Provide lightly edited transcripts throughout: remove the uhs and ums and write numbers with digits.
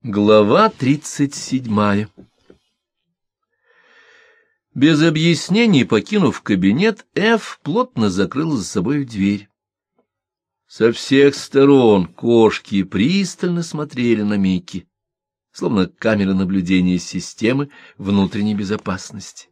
Глава 37. Без объяснений покинув кабинет, Эф плотно закрыла за собой дверь. Со всех сторон кошки пристально смотрели на Микки, словно камеры наблюдения системы внутренней безопасности.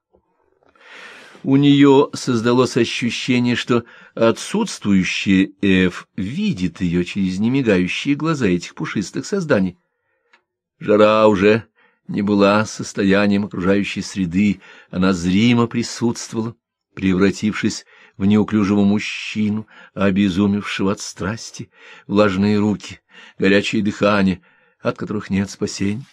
У нее создалось ощущение, что отсутствующая Эф видит ее через немигающие глаза этих пушистых созданий. Жара уже не была состоянием окружающей среды, она зримо присутствовала, превратившись в неуклюжего мужчину, обезумевшего от страсти, влажные руки, горячее дыхание, от которых нет спасения.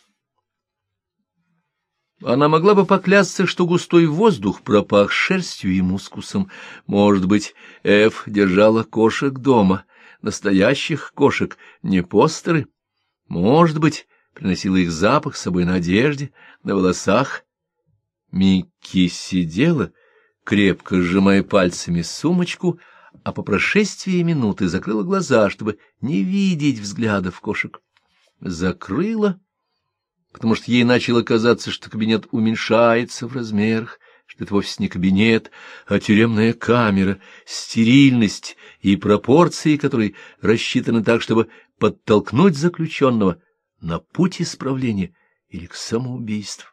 Она могла бы поклясться, что густой воздух пропах шерстью и мускусом. Может быть, Эф держала кошек дома, настоящих кошек, не постеры. Может быть, приносила их запах с собой на одежде, на волосах. Микки сидела, крепко сжимая пальцами сумочку, а по прошествии минуты закрыла глаза, чтобы не видеть взглядов кошек. Закрыла, потому что ей начало казаться, что кабинет уменьшается в размерах, что это вовсе не кабинет, а тюремная камера, стерильность и пропорции которой рассчитаны так, чтобы подтолкнуть заключенного на путь исправления или к самоубийству.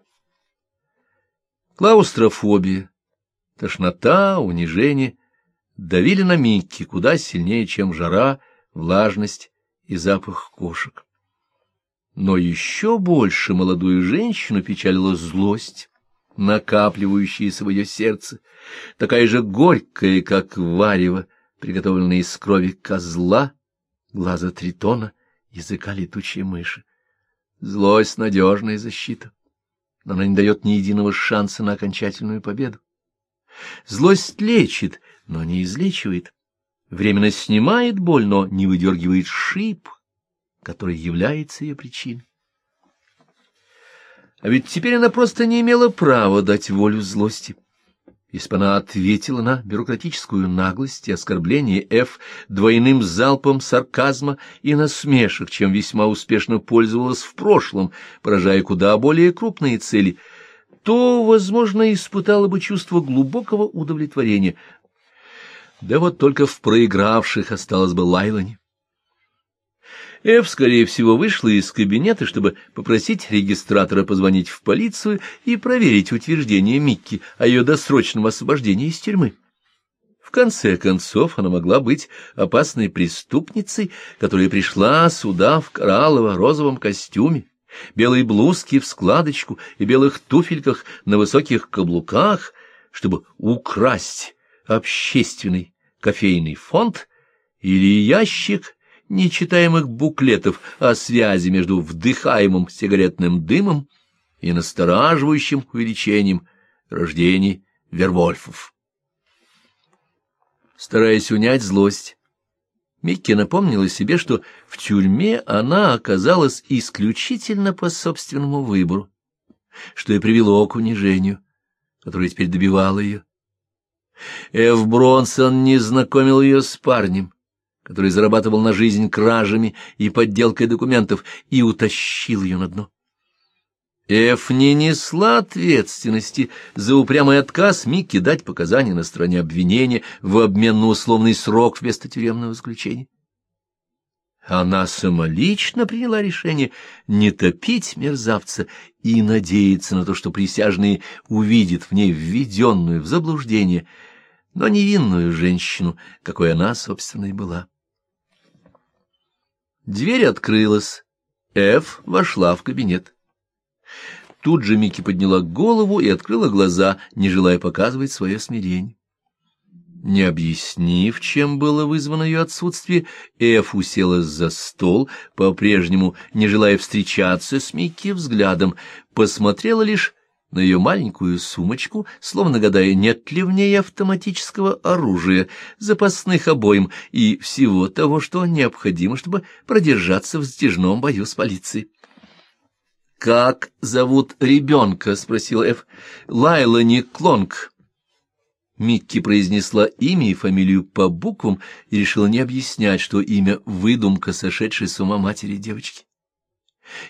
Клаустрофобия, тошнота, унижение давили на Микки куда сильнее, чем жара, влажность и запах кошек. Но еще больше молодую женщину печалила злость, накапливающаяся в ее сердце, такая же горькая, как варево, приготовленное из крови козла, глаза тритона, языка летучей мыши. Злость — надежная защита, но она не дает ни единого шанса на окончательную победу. Злость лечит, но не излечивает, временно снимает боль, но не выдергивает шип, который является ее причиной. А ведь теперь она просто не имела права дать волю злости. Если бы она ответила на бюрократическую наглость и оскорбление Эф двойным залпом сарказма и насмешек, чем весьма успешно пользовалась в прошлом, поражая куда более крупные цели, то, возможно, испытала бы чувство глубокого удовлетворения. Да вот только в проигравших осталось бы Лайлани. Эф, скорее всего, вышла из кабинета, чтобы попросить регистратора позвонить в полицию и проверить утверждение Микки о ее досрочном освобождении из тюрьмы. В конце концов, она могла быть опасной преступницей, которая пришла сюда в кораллово-розовом костюме, белой блузке в складочку и белых туфельках на высоких каблуках, чтобы украсть общественный кофейный фонд или ящик нечитаемых буклетов о связи между вдыхаемым сигаретным дымом и настораживающим увеличением рождений вервольфов. Стараясь унять злость, Микки напомнила себе, что в тюрьме она оказалась исключительно по собственному выбору, что и привело к унижению, которое теперь добивало ее. Эф Бронсон не знакомил ее с парнем, который зарабатывал на жизнь кражами и подделкой документов, и утащил ее на дно. Эф не несла ответственности за упрямый отказ Микки дать показания на стороне обвинения в обмен на условный срок вместо тюремного заключения. Она самолично приняла решение не топить мерзавца и надеяться на то, что присяжные увидят в ней введенную в заблуждение, но невинную женщину, какой она, собственно, и была. Дверь открылась. Эф вошла в кабинет. Тут же Микки подняла голову и открыла глаза, не желая показывать свое смирение. Не объяснив, чем было вызвано ее отсутствие, Эф уселась за стол, по-прежнему не желая встречаться с Микки взглядом, посмотрела лишь на ее маленькую сумочку, словно гадая, нет ли в ней автоматического оружия, запасных обоим и всего того, что необходимо, чтобы продержаться в затяжном бою с полицией. — Как зовут ребенка? — спросил Эф. — Лайлани Клонг. Микки произнесла имя и фамилию по буквам и решила не объяснять, что имя — выдумка сошедшей с ума матери девочки.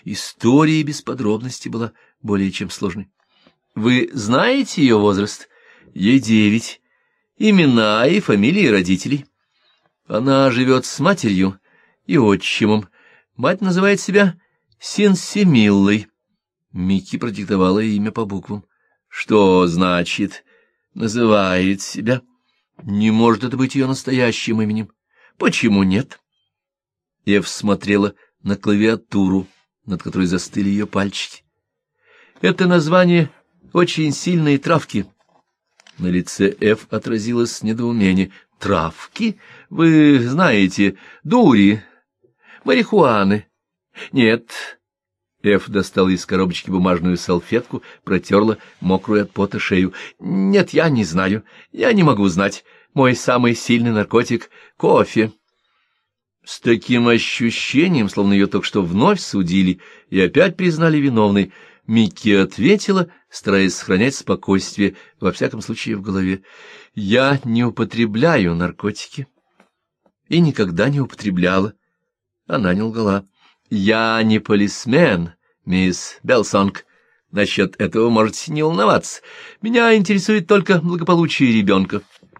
История без подробностей была более чем сложной. Вы знаете ее возраст? Ей 9. Имена и фамилии родителей. Она живет с матерью и отчимом. Мать называет себя Синсимиллой. Микки продиктовала имя по буквам. Что значит «называет себя»? Не может это быть ее настоящим именем. Почему нет? Эв смотрела на клавиатуру, над которой застыли ее пальчики. Это название очень сильной травки. На лице Эв отразилось недоумение. Травки? Вы знаете, дури, марихуаны. Нет. Эв достала из коробочки бумажную салфетку, протерла мокрую от пота шею. Нет, я не знаю. Я не могу знать. Мой самый сильный наркотик — кофе. С таким ощущением, словно ее только что вновь судили и опять признали виновной, Микки ответила, стараясь сохранять спокойствие, во всяком случае в голове. «Я не употребляю наркотики. И никогда не употребляла». Она не лгала. «Я не полисмен, мисс Белсонг. Насчет этого можете не волноваться. Меня интересует только благополучие ребенка».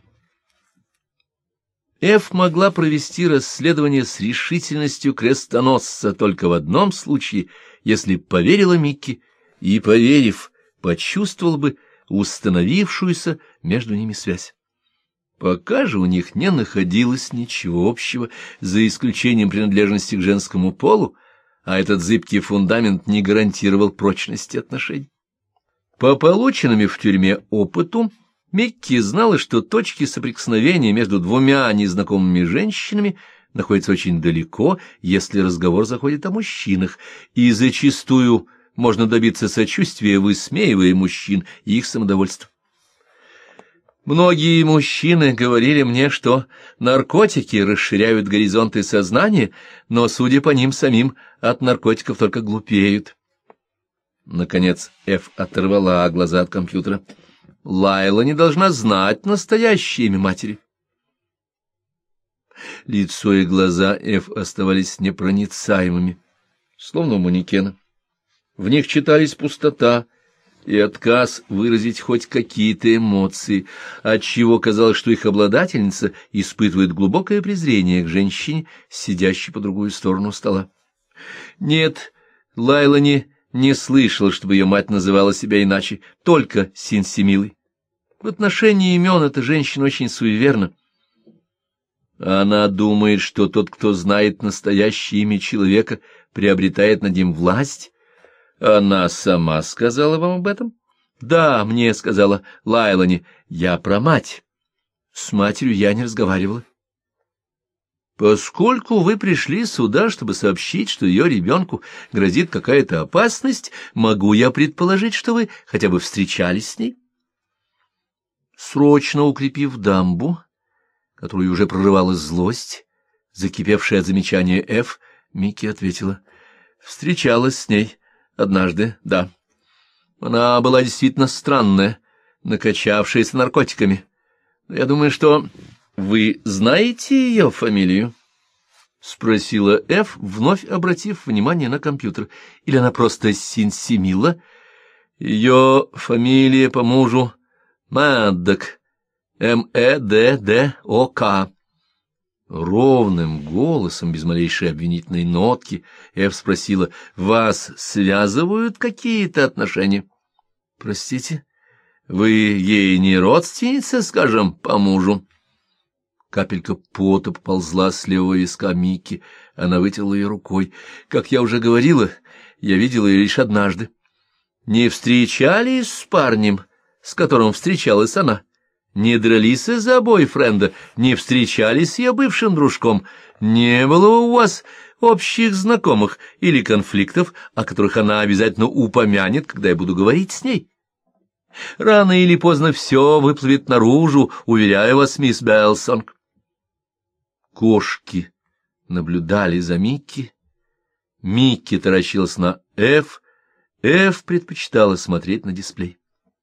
Эф могла провести расследование с решительностью крестоносца только в одном случае, если поверила Микки и, поверив, почувствовала бы установившуюся между ними связь. Пока же у них не находилось ничего общего, за исключением принадлежности к женскому полу, а этот зыбкий фундамент не гарантировал прочности отношений. По полученному в тюрьме опыту, Микки знала, что точки соприкосновения между двумя незнакомыми женщинами находятся очень далеко, если разговор заходит о мужчинах, и зачастую можно добиться сочувствия, высмеивая мужчин и их самодовольство. Многие мужчины говорили мне, что наркотики расширяют горизонты сознания, но, судя по ним самим, от наркотиков только глупеют. Наконец Эф оторвала глаза от компьютера. Лайла не должна знать настоящее имя матери. Лицо и глаза Эф оставались непроницаемыми, словно у манекена. В них читались пустота и отказ выразить хоть какие-то эмоции, отчего казалось, что их обладательница испытывает глубокое презрение к женщине, сидящей по другую сторону стола. Нет, Лайла не слышала, чтобы ее мать называла себя иначе, только Синсимилой. В отношении имен эта женщина очень суеверна. Она думает, что тот, кто знает настоящее имя человека, приобретает над ним власть. Она сама сказала вам об этом? Да, мне сказала Лайлани. Я про мать. С матерью я не разговаривала. Поскольку вы пришли сюда, чтобы сообщить, что ее ребенку грозит какая-то опасность, могу я предположить, что вы хотя бы встречались с ней? Срочно укрепив дамбу, которую уже прорывала злость, закипевшая от замечания Эф, Микки ответила. Встречалась с ней однажды, да. Она была действительно странная, накачавшаяся наркотиками. Но я думаю, что... Вы знаете ее фамилию? — спросила Эф, вновь обратив внимание на компьютер. — Или она просто Синсимила? Ее фамилия по мужу Мэддок. Меддок. Ровным голосом, без малейшей обвинительной нотки, Эф спросила: «Вас связывают какие-то отношения?» «Простите, вы ей не родственница, скажем, по мужу?» Капелька пота поползла с левого виска Микки. Она вытерла ее рукой. «Как я уже говорила, я видела ее лишь однажды. Не встречались с парнем, с которым встречалась она? Не дрались из-за бойфренда? Не встречались с ее бывшим дружком? Не было у вас общих знакомых или конфликтов, о которых она обязательно упомянет, когда я буду говорить с ней? Рано или поздно все выплывет наружу, уверяю вас, мисс Белсонг». Кошки наблюдали за Микки. Микки таращилась на Эф. Эф предпочитала смотреть на дисплей.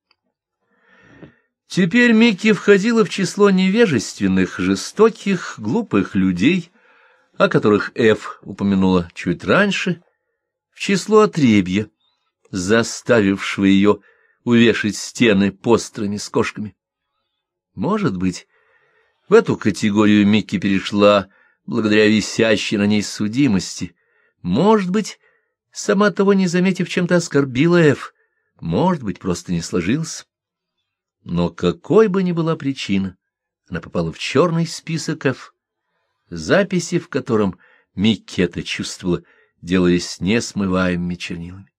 Теперь Микки входила в число невежественных, жестоких, глупых людей, о которых Эф упомянула чуть раньше, в число отребья, заставившего ее увешать стены постерами с кошками. Может быть, в эту категорию Микки перешла благодаря висящей на ней судимости. Может быть, сама того не заметив, чем-то оскорбила Эф. Может быть, просто не сложилось. Но какой бы ни была причина, она попала в черный список Эф, записи в котором Микки это чувствовала, делались несмываемыми чернилами.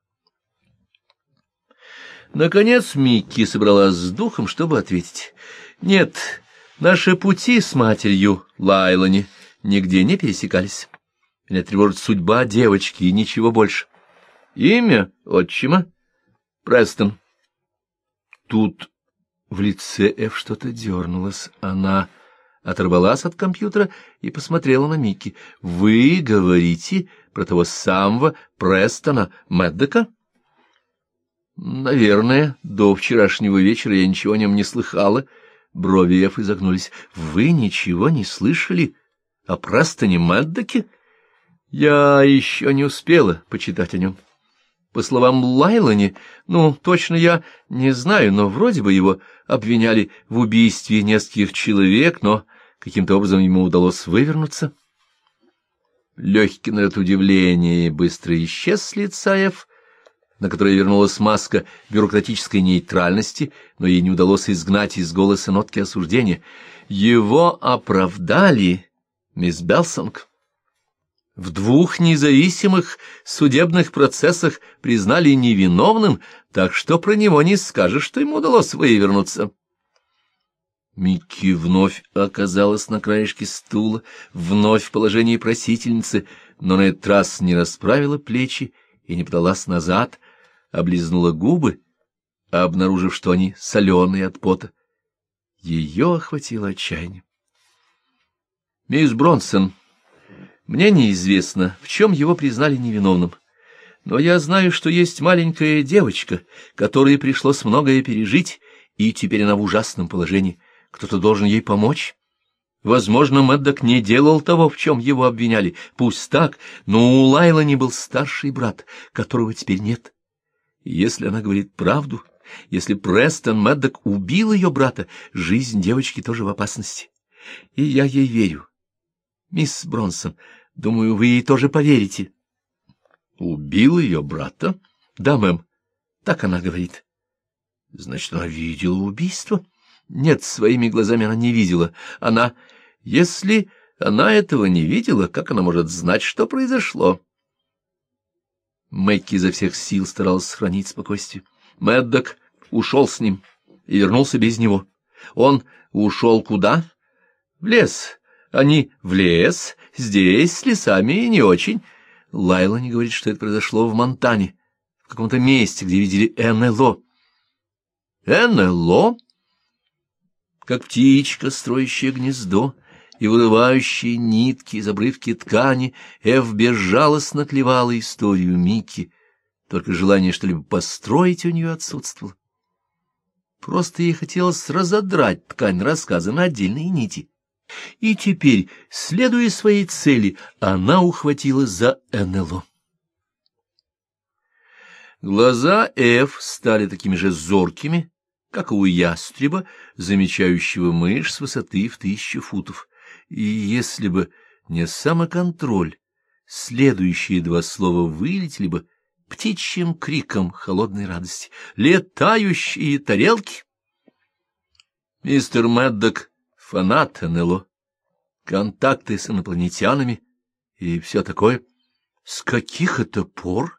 Наконец Микки собралась с духом, чтобы ответить. «Нет, наши пути с матерью Лайлани нигде не пересекались. Меня тревожит судьба девочки и ничего больше. Имя отчима — Престон». Тут в лице Эф что-то дернулось. Она оторвалась от компьютера и посмотрела на Микки. «Вы говорите про того самого Престона Мэддока?» «Наверное, до вчерашнего вечера я ничего о нем не слыхала». Брови Эф изогнулись. «Вы ничего не слышали о Престоне Мэддоке?» «Я еще не успела почитать о нем. По словам Лайлани, точно я не знаю, но вроде бы его обвиняли в убийстве нескольких человек, но каким-то образом ему удалось вывернуться». Легкий налет удивления быстро исчез с лица Эф, на которой вернулась маска бюрократической нейтральности, но ей не удалось изгнать из голоса нотки осуждения. «Его оправдали, мисс Белсонг. В 2 независимых судебных процессах признали невиновным, так что про него не скажешь, что ему удалось вывернуться». Микки вновь оказалась на краешке стула, вновь в положении просительницы, но на этот раз не расправила плечи и не подалась назад, облизнула губы, обнаружив, что они соленые от пота. Ее охватило отчаяние. «Мисс Бронсон, мне неизвестно, в чем его признали невиновным, но я знаю, что есть маленькая девочка, которой пришлось многое пережить, и теперь она в ужасном положении. Кто-то должен ей помочь. Возможно, Мэддок не делал того, в чем его обвиняли. Пусть так, но у Лайлани был старший брат, которого теперь нет. И если она говорит правду, если Престон Мэддок убил ее брата, жизнь девочки тоже в опасности. И я ей верю. Мисс Бронсон, думаю, вы ей тоже поверите». «Убил ее брата?» «Да, мэм, так она говорит». «Значит, она видела убийство?» «Нет, своими глазами она не видела. Она... Если она этого не видела, как она может знать, что произошло?» Мэкки изо всех сил старалась сохранить спокойствие. «Мэддок ушел с ним и вернулся без него. Он ушел куда?» «В лес. Они в лес, здесь, с лесами, и не очень. Лайлани говорит, что это произошло в Монтане, в каком-то месте, где видели НЛО». «НЛО?» Как птичка, строящая гнездо и вырывающая нитки из обрывки ткани, Эв безжалостно клевала историю Микки, только желание что-либо построить у нее отсутствовало. Просто ей хотелось разодрать ткань рассказа на отдельные нити. И теперь, следуя своей цели, она ухватилась за НЛО. Глаза Эв стали такими же зоркими, как и у ястреба, замечающего мышь с высоты в 1000 футов. И если бы не самоконтроль, следующие 2 слова вылетели бы птичьим криком холодной радости. «Летающие тарелки!» Мистер Мэддок — фанат НЛО, контакты с инопланетянами и все такое. С каких это пор?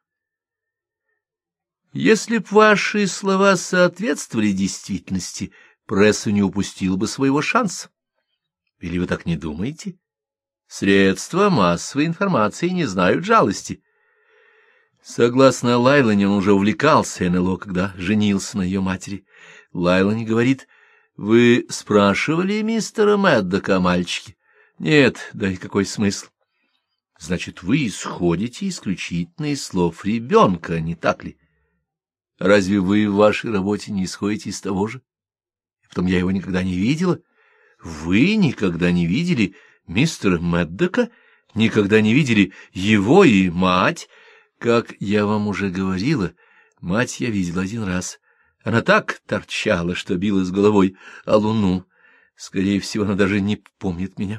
Если б ваши слова соответствовали действительности, пресса не упустила бы своего шанса. Или вы так не думаете? Средства массовой информации не знают жалости. Согласно Лайлане, он уже увлекался НЛО, когда женился на ее матери. Лайлане говорит: «Вы спрашивали мистера Мэддока о мальчике?» «Нет, да и какой смысл?» «Значит, вы исходите исключительно из слов ребенка, не так ли? Разве вы в вашей работе не исходите из того же? И потом я его никогда не видела. Вы никогда не видели мистера Мэддока? Никогда не видели его и мать? Как я вам уже говорила, мать я видела один раз. Она так торчала, что билась головой о луну. Скорее всего, она даже не помнит меня.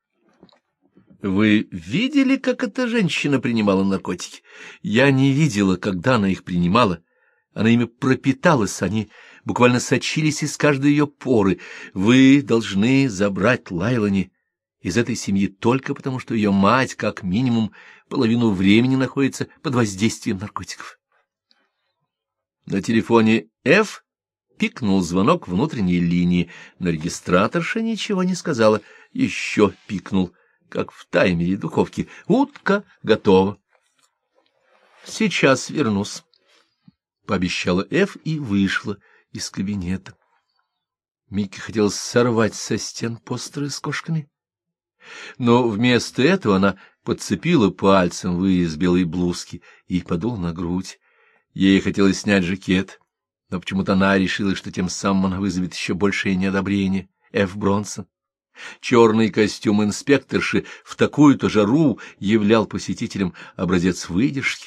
Вы видели, как эта женщина принимала наркотики? Я не видела, когда она их принимала. Она ими пропиталась, они буквально сочились из каждой ее поры. Вы должны забрать Лайлани из этой семьи только потому, что ее мать, как минимум, половину времени находится под воздействием наркотиков. На телефоне Ф пикнул звонок внутренней линии, но регистраторша ничего не сказала. Еще пикнул, как в таймере духовки. Утка готова. Сейчас вернусь, — пообещала Ф и вышла из кабинета. Микки хотела сорвать со стен постеры с кошками, но вместо этого она подцепила пальцем вырез белой блузки и подула на грудь. Ей хотелось снять жакет, но почему-то она решила, что тем самым она вызовет еще большее неодобрение Ф. Бронсон. Черный костюм инспекторши в такую-то жару являл посетителям образец выдержки.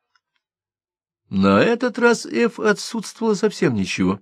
На этот раз Ф. отсутствовало совсем ничего.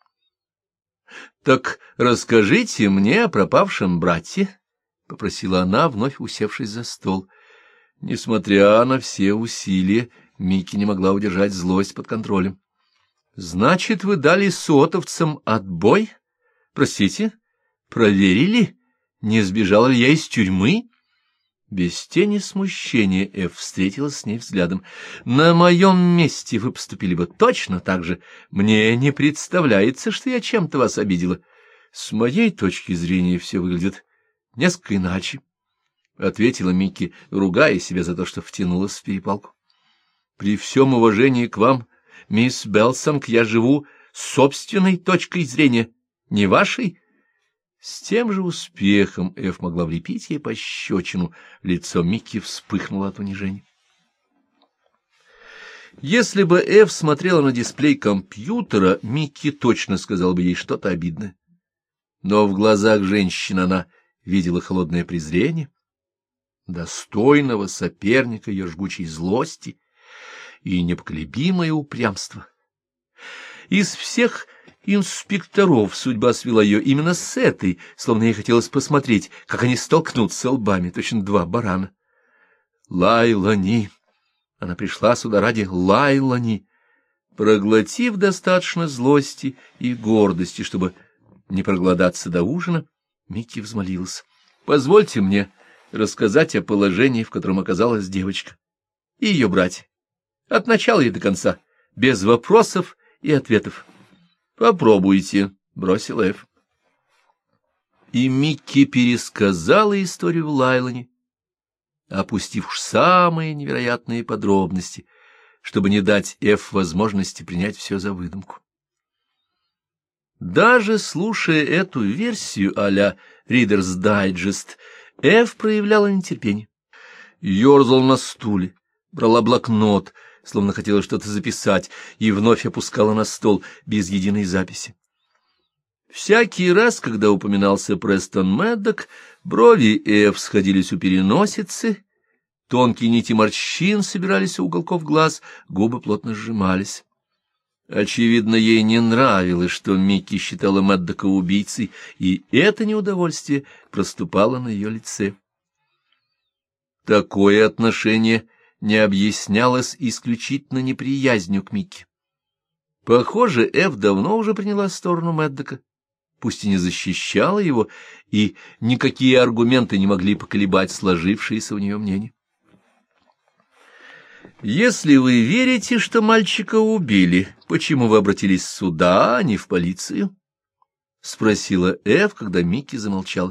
— Так расскажите мне о пропавшем брате, — попросила она, вновь усевшись за стол. Несмотря на все усилия, Микки не могла удержать злость под контролем. — Значит, вы дали сотовцам отбой? Простите, проверили, не сбежала ли я из тюрьмы? Без тени смущения Эф встретилась с ней взглядом. — На моем месте вы поступили бы точно так же. Мне не представляется, что я чем-то вас обидела. С моей точки зрения все выглядит несколько иначе, — ответила Микки, ругая себя за то, что втянулась в перепалку. — При всем уважении к вам, мисс Белсонг, я живу собственной точкой зрения, не вашей. С тем же успехом Эф могла влепить ей пощечину. Лицо Микки вспыхнуло от унижения. Если бы Эф смотрела на дисплей компьютера, Микки точно сказал бы ей что-то обидное. Но в глазах женщины она видела холодное презрение, достойного соперника ее жгучей злости и непоколебимое упрямство. Из всех инспекторов судьба свела ее именно с этой, словно ей хотелось посмотреть, как они столкнутся лбами, точно два барана. Лайлани! Она пришла сюда ради Лайлани. Проглотив достаточно злости и гордости, чтобы не проголодаться до ужина, Микки взмолилась: — Позвольте мне рассказать о положении, в котором оказалась девочка и ее братья, от начала и до конца, без вопросов и ответов. — Попробуйте, — бросил Эф. И Микки пересказала историю Лайлани, опустив уж самые невероятные подробности, чтобы не дать Эф возможности принять все за выдумку. Даже слушая эту версию а-ля Reader's Digest, Эф проявляла нетерпение. Ёрзала на стуле, брала блокнот, словно хотела что-то записать, и вновь опускала на стол без единой записи. Всякий раз, когда упоминался Престон Мэддок, брови Эф сходились у переносицы, тонкие нити морщин собирались у уголков глаз, губы плотно сжимались. Очевидно, ей не нравилось, что Микки считала Мэддока убийцей, и это неудовольствие проступало на ее лице. Такое отношение не объяснялось исключительно неприязнью к Микки. Похоже, Эф давно уже приняла сторону Мэддока, пусть и не защищала его, и никакие аргументы не могли поколебать сложившееся у нее мнение. «Если вы верите, что мальчика убили, почему вы обратились сюда, а не в полицию?» — спросила Эф, когда Микки замолчала.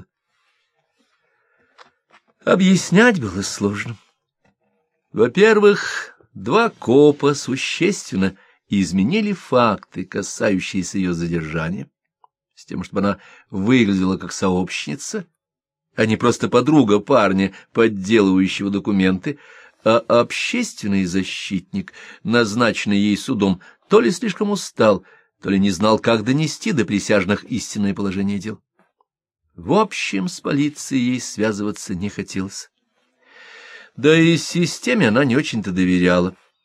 Объяснять было сложно. Во-первых, два копа существенно изменили факты, касающиеся ее задержания, с тем, чтобы она выглядела как сообщница, а не просто подруга парня, подделывающего документы, а общественный защитник, назначенный ей судом, то ли слишком устал, то ли не знал, как донести до присяжных истинное положение дел. В общем, с полицией ей связываться не хотелось. Да и системе она не очень-то доверяла,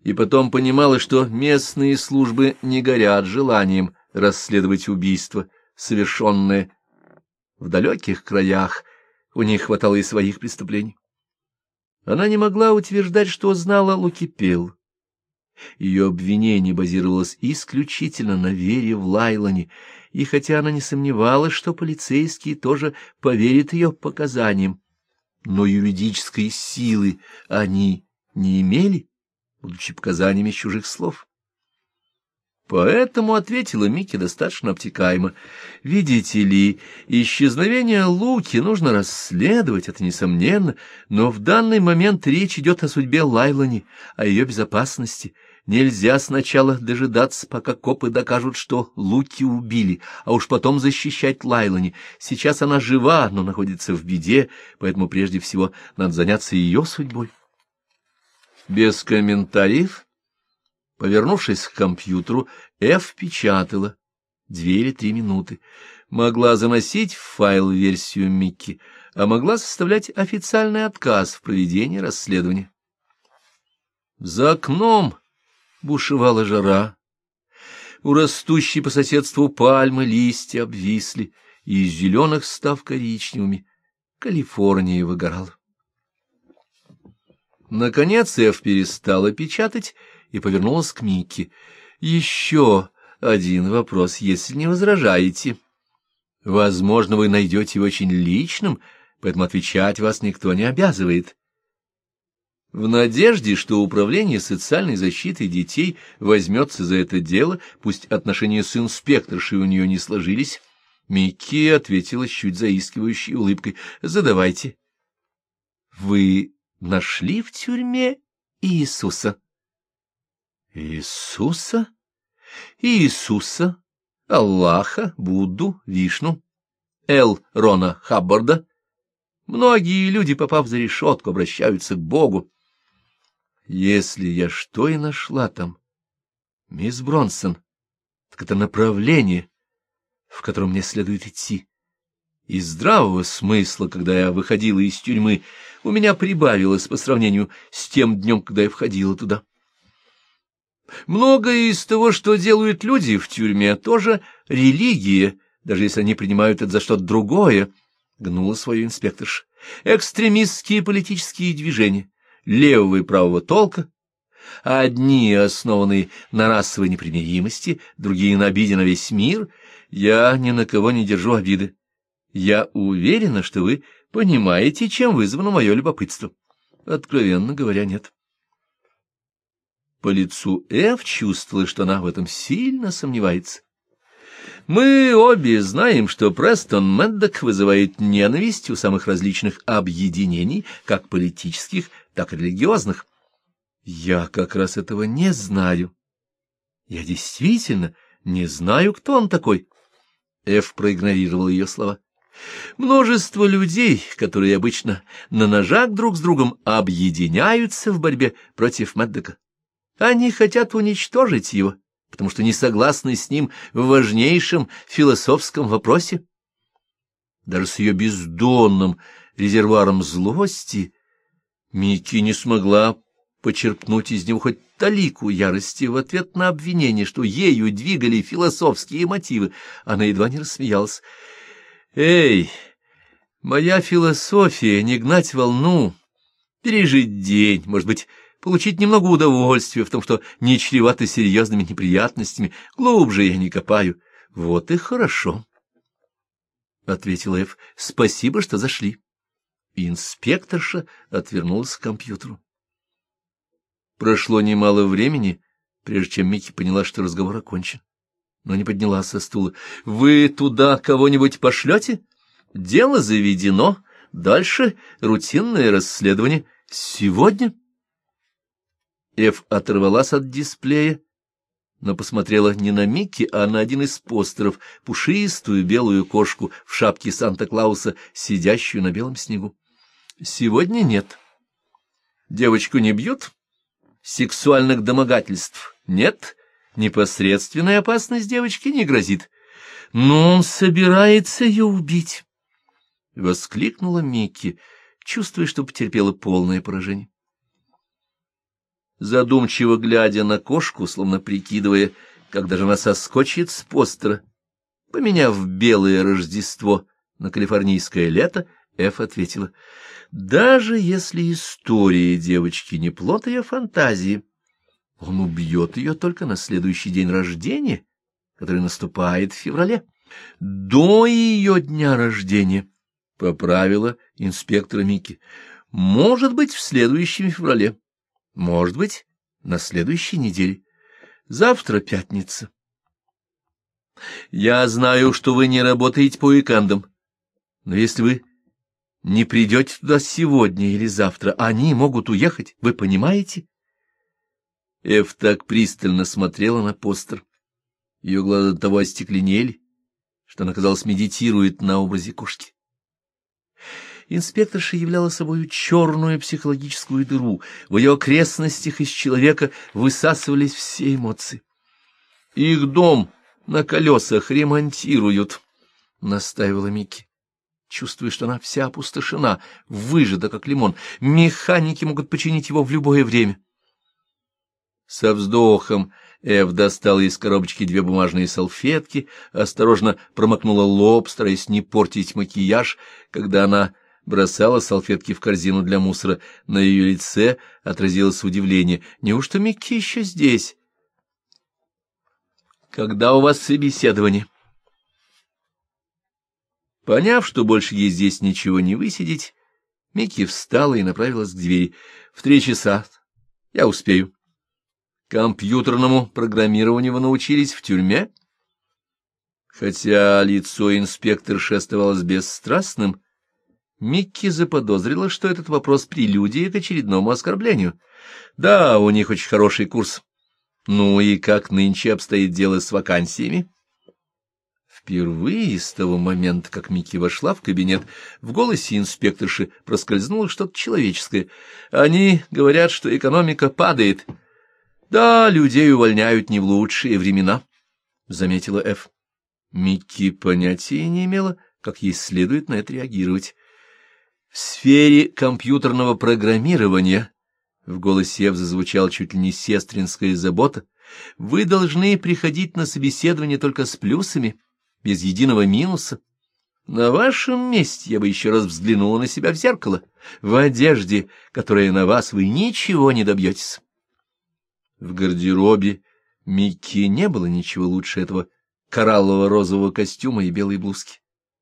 и потом понимала, что местные службы не горят желанием расследовать убийство, совершенное в далеких краях, у них хватало и своих преступлений. Она не могла утверждать, что знала Лукипел. Ее обвинение базировалось исключительно на вере в Лайлоне, и хотя она не сомневалась, что полицейские тоже поверят ее показаниям, но юридической силы они не имели, будучи показаниями чужих слов. Поэтому ответила Микки достаточно обтекаемо. Видите ли, исчезновение Луки нужно расследовать, это несомненно, но в данный момент речь идет о судьбе Лайлони, о ее безопасности. Нельзя сначала дожидаться, пока копы докажут, что Луки убили, а уж потом защищать Лайлони. Сейчас она жива, но находится в беде, поэтому прежде всего надо заняться ее судьбой. Без комментариев, повернувшись к компьютеру, Эф печатала 2 или 3 минуты. Могла заносить в файл версию Микки, а могла составлять официальный отказ в проведении расследования. За окном бушевала жара. У растущей по соседству пальмы листья обвисли, и из зеленых став коричневыми. Калифорния выгорала. Наконец Эф перестала печатать и повернулась к Микки. «Еще один вопрос, если не возражаете. Возможно, вы найдете его очень личным, поэтому отвечать вас никто не обязывает». В надежде, что Управление социальной защиты детей возьмется за это дело, пусть отношения с инспекторшей у нее не сложились, Микки ответила с чуть заискивающей улыбкой: «Задавайте». «Вы нашли в тюрьме Иисуса?» «Иисуса? Иисуса, Аллаха, Будду, Вишну, Эл Рона Хаббарда. Многие люди, попав за решетку, обращаются к Богу. Если я что и нашла там, мисс Бронсон, так это направление, в котором мне следует идти. Из здравого смысла, когда я выходила из тюрьмы, у меня прибавилось по сравнению с тем днем, когда я входила туда. Многое из того, что делают люди в тюрьме, тоже религия, даже если они принимают это за что-то другое, — гнула свою инспекторша. Экстремистские политические движения, левого и правого толка, одни основанные на расовой непримиримости, другие на обиде на весь мир. Я ни на кого не держу обиды. Я уверена, что вы понимаете, чем вызвано мое любопытство. Откровенно говоря, нет. По лицу Эв чувствовала, что она в этом сильно сомневается. Мы обе знаем, что Престон Мэддок вызывает ненависть у самых различных объединений, как политических, так и религиозных. Я как раз этого не знаю. Я действительно не знаю, кто он такой. Эв проигнорировал ее слова. Множество людей, которые обычно на ножах друг с другом, объединяются в борьбе против Мэддока. Они хотят уничтожить его, потому что не согласны с ним в важнейшем философском вопросе. Даже с ее бездонным резервуаром злости Микки не смогла почерпнуть из него хоть талику ярости в ответ на обвинение, что ею двигали философские мотивы. Она едва не рассмеялась. «Эй, моя философия — не гнать волну, пережить день, может быть, получить немного удовольствия в том, что не чревато серьезными неприятностями. Глубже я не копаю. Вот и хорошо», — ответил Эф. — Спасибо, что зашли. Инспекторша отвернулась к компьютеру. Прошло немало времени, прежде чем Микки поняла, что разговор окончен, но не поднялась со стула. — Вы туда кого-нибудь пошлете? Дело заведено. Дальше рутинное расследование. Сегодня? Эф оторвалась от дисплея, но посмотрела не на Микки, а на один из постеров, пушистую белую кошку в шапке Санта-Клауса, сидящую на белом снегу. Сегодня нет. Девочку не бьют? Сексуальных домогательств нет? Непосредственная опасность девочки не грозит. Но он собирается ее убить! — воскликнула Микки, чувствуя, что потерпела полное поражение. задумчиво глядя на кошку, словно прикидывая, когда же она соскочит с постера. Поменяв белое Рождество на калифорнийское лето, Эф ответила: «Даже если история девочки не плод ее фантазии, он убьет ее только на следующий день рождения, который наступает в феврале, до ее дня рождения», — поправила инспектора Микки. «Может быть, в следующем феврале, может быть, на следующей неделе. Завтра пятница. Я знаю, что вы не работаете по уикендам, но если вы не придете туда сегодня или завтра, они могут уехать, вы понимаете?» Эф так пристально смотрела на постер. Ее глаза до того остекленели, что она, казалось, медитирует на образе кошки. Инспекторша являла собою черную психологическую дыру. В ее окрестностях из человека высасывались все эмоции. «Их дом на колесах ремонтируют», — настаивала Микки, чувствуя, что она вся опустошена, выжата, как лимон. «Механики могут починить его в любое время». Со вздохом Эв достала из коробочки 2 бумажные салфетки, осторожно промокнула лоб, стараясь не портить макияж. Когда она бросала салфетки в корзину для мусора, на ее лице отразилось удивление. «Неужто Микки еще здесь?» «Когда у вас собеседование?» Поняв, что больше ей здесь ничего не высидеть, Микки встала и направилась к двери. «В 3 часа. Я успею». «Компьютерному программированию вы научились в тюрьме?» Хотя лицо инспекторши оставалось бесстрастным, Микки заподозрила, что этот вопрос прелюдия к очередному оскорблению. «Да, у них очень хороший курс. Ну и как нынче обстоит дело с вакансиями?» Впервые с того момента, как Микки вошла в кабинет, в голосе инспекторши проскользнуло что-то человеческое. «Они говорят, что экономика падает». «Да, людей увольняют не в лучшие времена», — заметила Эф. Микки понятия не имела, как ей следует на это реагировать. «В сфере компьютерного программирования», — в голосе Эв зазвучала чуть ли не сестринская забота, — «вы должны приходить на собеседование только с плюсами, без единого минуса. На вашем месте я бы еще раз взглянула на себя в зеркало. В одежде, которая на вас, вы ничего не добьетесь». В гардеробе Микки не было ничего лучше этого кораллово-розового костюма и белой блузки.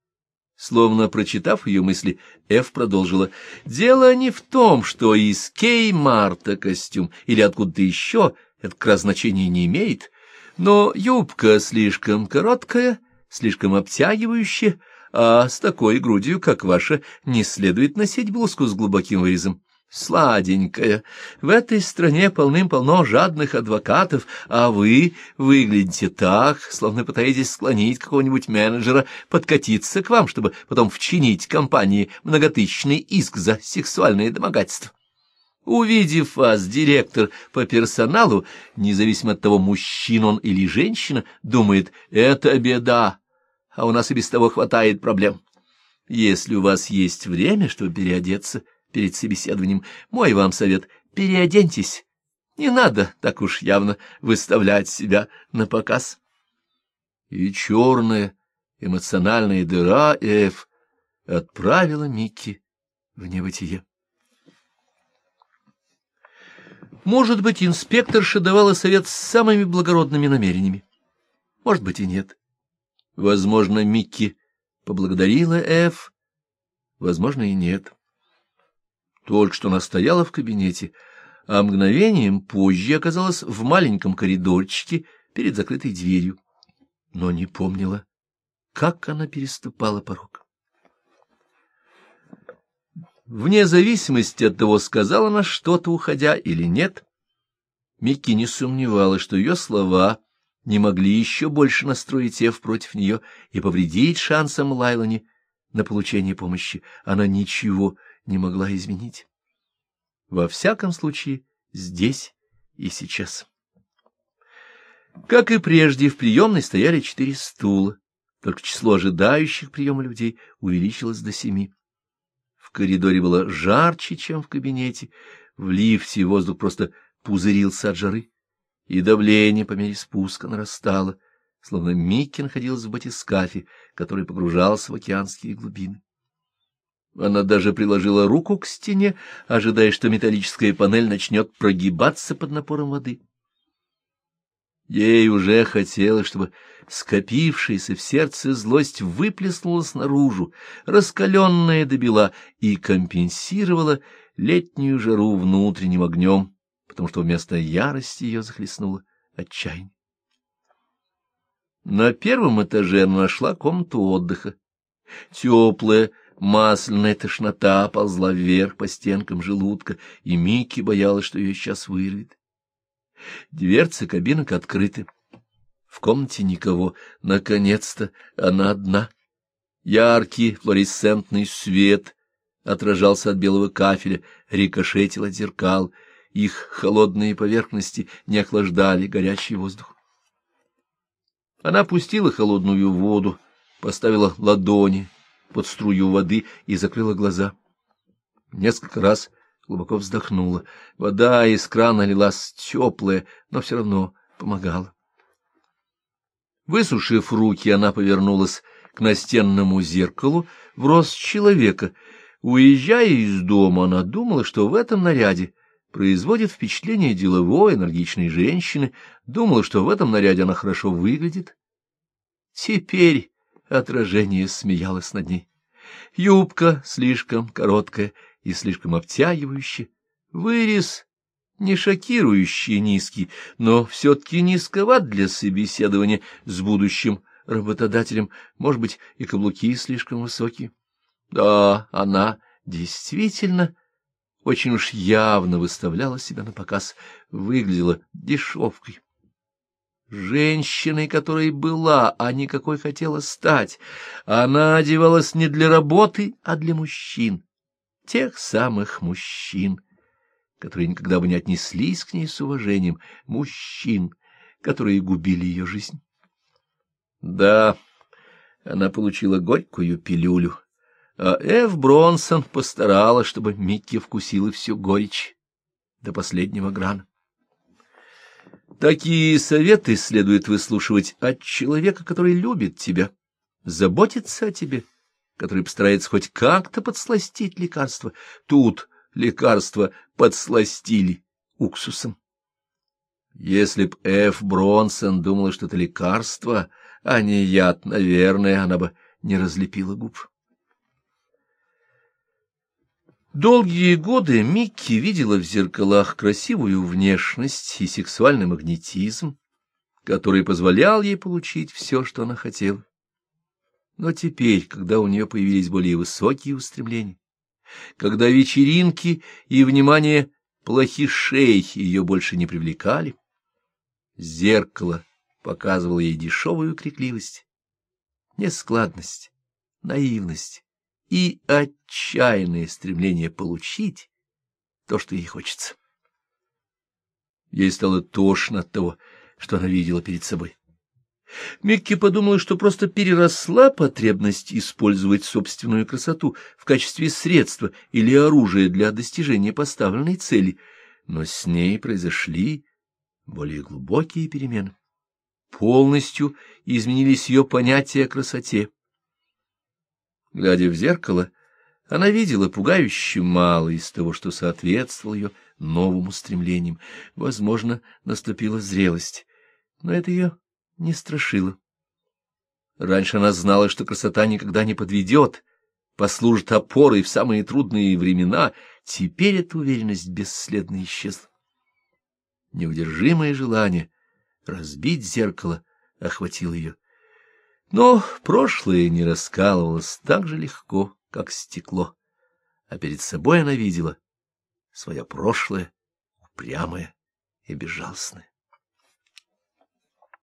Словно прочитав ее мысли, Эф продолжила: «Дело не в том, что из Кей-Марта костюм или откуда-то еще, это как раз значения не имеет, но юбка слишком короткая, слишком обтягивающая, а с такой грудью, как ваша, не следует носить блузку с глубоким вырезом. Сладенькая, в этой стране полным-полно жадных адвокатов, а вы выглядите так, словно пытаетесь склонить какого-нибудь менеджера подкатиться к вам, чтобы потом вчинить компании многотысячный иск за сексуальное домогательство. Увидев вас, директор по персоналу, независимо от того, мужчина он или женщина, думает: это беда, а у нас и без того хватает проблем. Если у вас есть время, чтобы переодеться перед собеседованием, мой вам совет: переоденьтесь. Не надо так уж явно выставлять себя на показ». И черная эмоциональная дыра Эф отправила Микки в небытие. Может быть, инспекторша давала совет с самыми благородными намерениями. Может быть, и нет. Возможно, Микки поблагодарила Эф, возможно, и нет. Только что она стояла в кабинете, а мгновением позже оказалась в маленьком коридорчике перед закрытой дверью, но не помнила, как она переступала порог. Вне зависимости от того, сказала она что-то, уходя, или нет, Микки не сомневалась, что ее слова не могли еще больше настроить Эв против нее и повредить шансам Лайлоне на получение помощи. Она ничего не могла изменить. Во всяком случае, здесь и сейчас. Как и прежде, в приемной стояли 4 стула, только число ожидающих приема людей увеличилось до 7. В коридоре было жарче, чем в кабинете, в лифте воздух просто пузырился от жары, и давление по мере спуска нарастало, словно Микки находилась в батискафе, который погружался в океанские глубины. Она даже приложила руку к стене, ожидая, что металлическая панель начнет прогибаться под напором воды. Ей уже хотелось, чтобы скопившаяся в сердце злость выплеснулась наружу, раскаленная до бела, и компенсировала летнюю жару внутренним огнем, потому что вместо ярости ее захлестнуло отчаяние. На первом этаже она нашла комнату отдыха. Теплая, масляная тошнота ползла вверх по стенкам желудка, и Микки боялась, что ее сейчас вырвет. Дверцы кабинок открыты. В комнате никого. Наконец-то она одна. Яркий флуоресцентный свет отражался от белого кафеля, рикошетил от зеркал. Их холодные поверхности не охлаждали горячий воздух. Она пустила холодную воду, поставила ладони под струю воды и закрыла глаза. Несколько раз глубоко вздохнула. Вода из крана лилась теплая, но все равно помогала. Высушив руки, она повернулась к настенному зеркалу в рост человека. Уезжая из дома, она думала, что в этом наряде производит впечатление деловой, энергичной женщины, думала, что в этом наряде она хорошо выглядит. Теперь отражение смеялось над ней. Юбка слишком короткая и слишком обтягивающая, вырез не шокирующий низкий, но все-таки низковат для собеседования с будущим работодателем, может быть, и каблуки слишком высокие. Да, она действительно очень уж явно выставляла себя на показ, выглядела дешевкой. Женщиной, которой была, а не какой хотела стать. Она одевалась не для работы, а для мужчин. Тех самых мужчин, которые никогда бы не отнеслись к ней с уважением, мужчин, которые губили ее жизнь. Да, она получила горькую пилюлю, а Эв Бронсон постаралась, чтобы Микки вкусила всю горечь до последнего грана. Такие советы следует выслушивать от человека, который любит тебя, заботится о тебе, который постарается хоть как-то подсластить лекарство. Тут лекарство подсластили уксусом. Если б Эф Бронсон думала, что это лекарство, а не яд, наверное, она бы не разлепила губ. Долгие годы Микки видела в зеркалах красивую внешность и сексуальный магнетизм, который позволял ей получить все, что она хотела. Но теперь, когда у нее появились более высокие устремления, когда вечеринки и внимание плохишей ее больше не привлекали, зеркало показывало ей дешевую крикливость, нескладность, наивность и отчаянное стремление получить то, что ей хочется. Ей стало тошно от того, что она видела перед собой. Микки подумала, что просто переросла потребность использовать собственную красоту в качестве средства или оружия для достижения поставленной цели, но с ней произошли более глубокие перемены. Полностью изменились ее понятия о красоте. Глядя в зеркало, она видела пугающе мало из того, что соответствовало ее новым устремлениям. Возможно, наступила зрелость, но это ее не страшило. Раньше она знала, что красота никогда не подведет, послужит опорой в самые трудные времена. Теперь эта уверенность бесследно исчезла. Неудержимое желание разбить зеркало охватило ее. Но прошлое не раскалывалось так же легко, как стекло, а перед собой она видела свое прошлое, упрямое и безжалостное.